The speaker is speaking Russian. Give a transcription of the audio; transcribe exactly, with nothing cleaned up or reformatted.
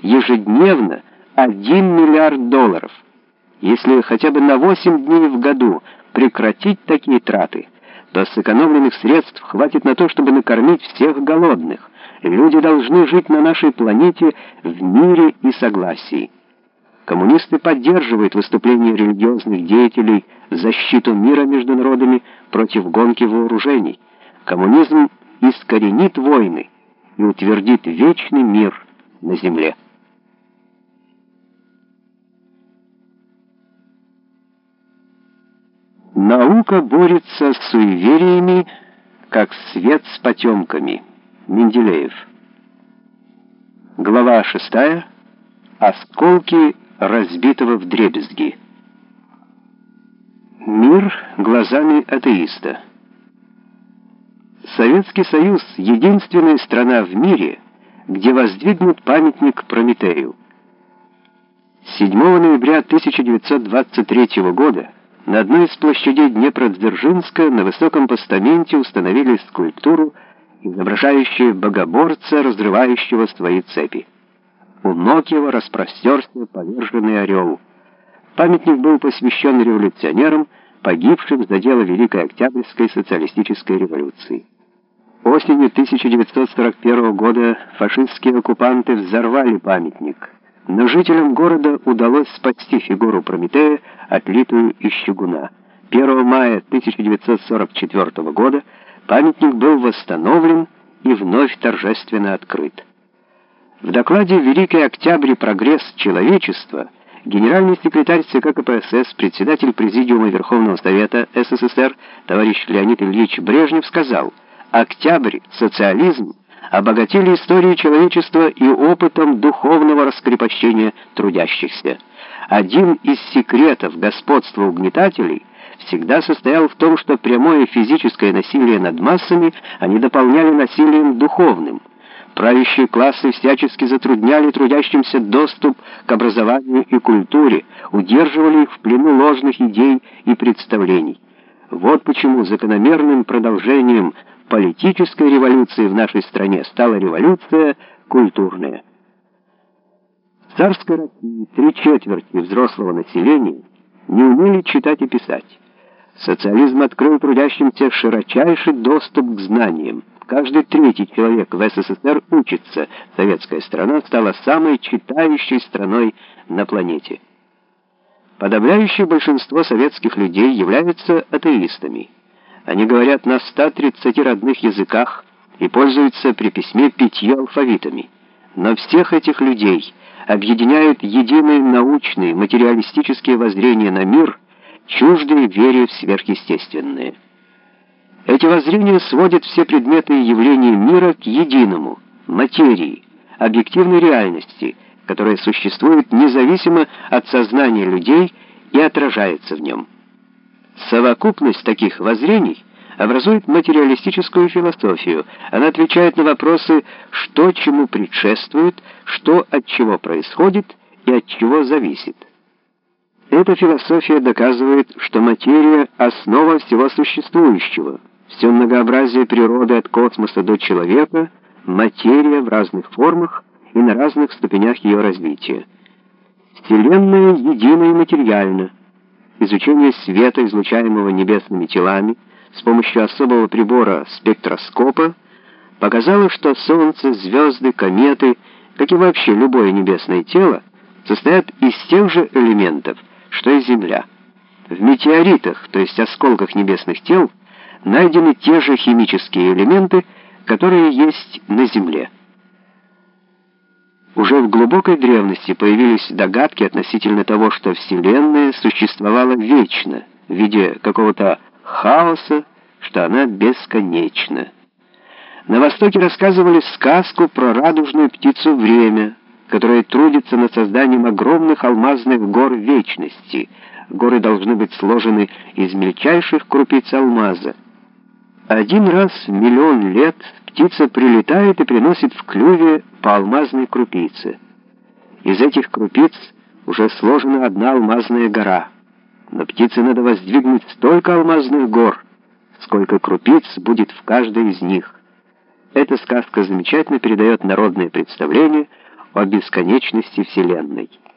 ежедневно один миллиард долларов. Если хотя бы на восемь дней в году прекратить такие траты, то сэкономленных средств хватит на то, чтобы накормить всех голодных. Люди должны жить на нашей планете в мире и согласии. Коммунисты поддерживают выступления религиозных деятелей в защиту мира между народами против гонки вооружений. Коммунизм искоренит войны и утвердит вечный мир на земле. Наука борется с суевериями, как свет с потемками. Менделеев. Глава шестая. Осколки разбитого вдребезги. Мир глазами атеиста. Советский Союз — единственная страна в мире, где воздвигнут памятник Прометею. седьмого ноября тысяча девятьсот двадцать третьего года на одной из площадей Днепродзержинска на высоком постаменте установили скульптуру, изображающую богоборца, разрывающего свои цепи. У ног его распростерся поверженный орел. Памятник был посвящен революционерам, погибшим за дело Великой Октябрьской социалистической революции. Осенью тысяча девятьсот сорок первого года фашистские оккупанты взорвали памятник, но жителям города удалось спасти фигуру Прометея, отлитую из чугуна. первого мая тысяча девятьсот сорок четвёртого года памятник был восстановлен и вновь торжественно открыт. В докладе «Великий Октябрь. Прогресс человечества» генеральный секретарь ЦК КПСС, председатель Президиума Верховного Совета СССР товарищ Леонид Ильич Брежнев сказал: «Октябрь, социализм обогатили историю человечества и опытом духовного раскрепощения трудящихся. Один из секретов господства угнетателей всегда состоял в том, что прямое физическое насилие над массами они дополняли насилием духовным. Правящие классы всячески затрудняли трудящимся доступ к образованию и культуре, удерживали их в плену ложных идей и представлений. Вот почему закономерным продолжением политической революции в нашей стране стала революция культурная». В царской России три четверти взрослого населения не умели читать и писать. Социализм открыл трудящимся широчайший доступ к знаниям. Каждый третий человек в СССР учится. Советская страна стала самой читающей страной на планете. Подавляющее большинство советских людей являются атеистами. Они говорят на ста тридцати родных языках и пользуются при письме пятью алфавитами. Но всех этих людей объединяют единые научные, материалистические воззрения на мир, чуждые вере в сверхъестественное. Эти воззрения сводят все предметы и явления мира к единому, материи, объективной реальности, которая существует независимо от сознания людей и отражается в нем. Совокупность таких воззрений образует материалистическую философию. Она отвечает на вопросы, что чему предшествует, что от чего происходит и от чего зависит. Эта философия доказывает, что материя — основа всего существующего. Все многообразие природы от космоса до человека — материя в разных формах и на разных ступенях ее развития. Вселенная едина и материальна. Изучение света, излучаемого небесными телами, с помощью особого прибора спектроскопа, показало, что Солнце, звезды, кометы, как и вообще любое небесное тело, состоят из тех же элементов, что и Земля. В метеоритах, то есть осколках небесных тел, найдены те же химические элементы, которые есть на Земле. Уже в глубокой древности появились догадки относительно того, что Вселенная существовала вечно, в виде какого-то хаоса, что она бесконечна. На Востоке рассказывали сказку про радужную птицу Время, которая трудится над созданием огромных алмазных гор вечности. Горы должны быть сложены из мельчайших крупиц алмаза. Один раз в миллион лет птица прилетает и приносит в клюве по алмазной крупице. Из этих крупиц уже сложена одна алмазная гора. Но птице надо воздвигнуть столько алмазных гор, сколько крупиц будет в каждой из них. Эта сказка замечательно передает народное представление о бесконечности Вселенной.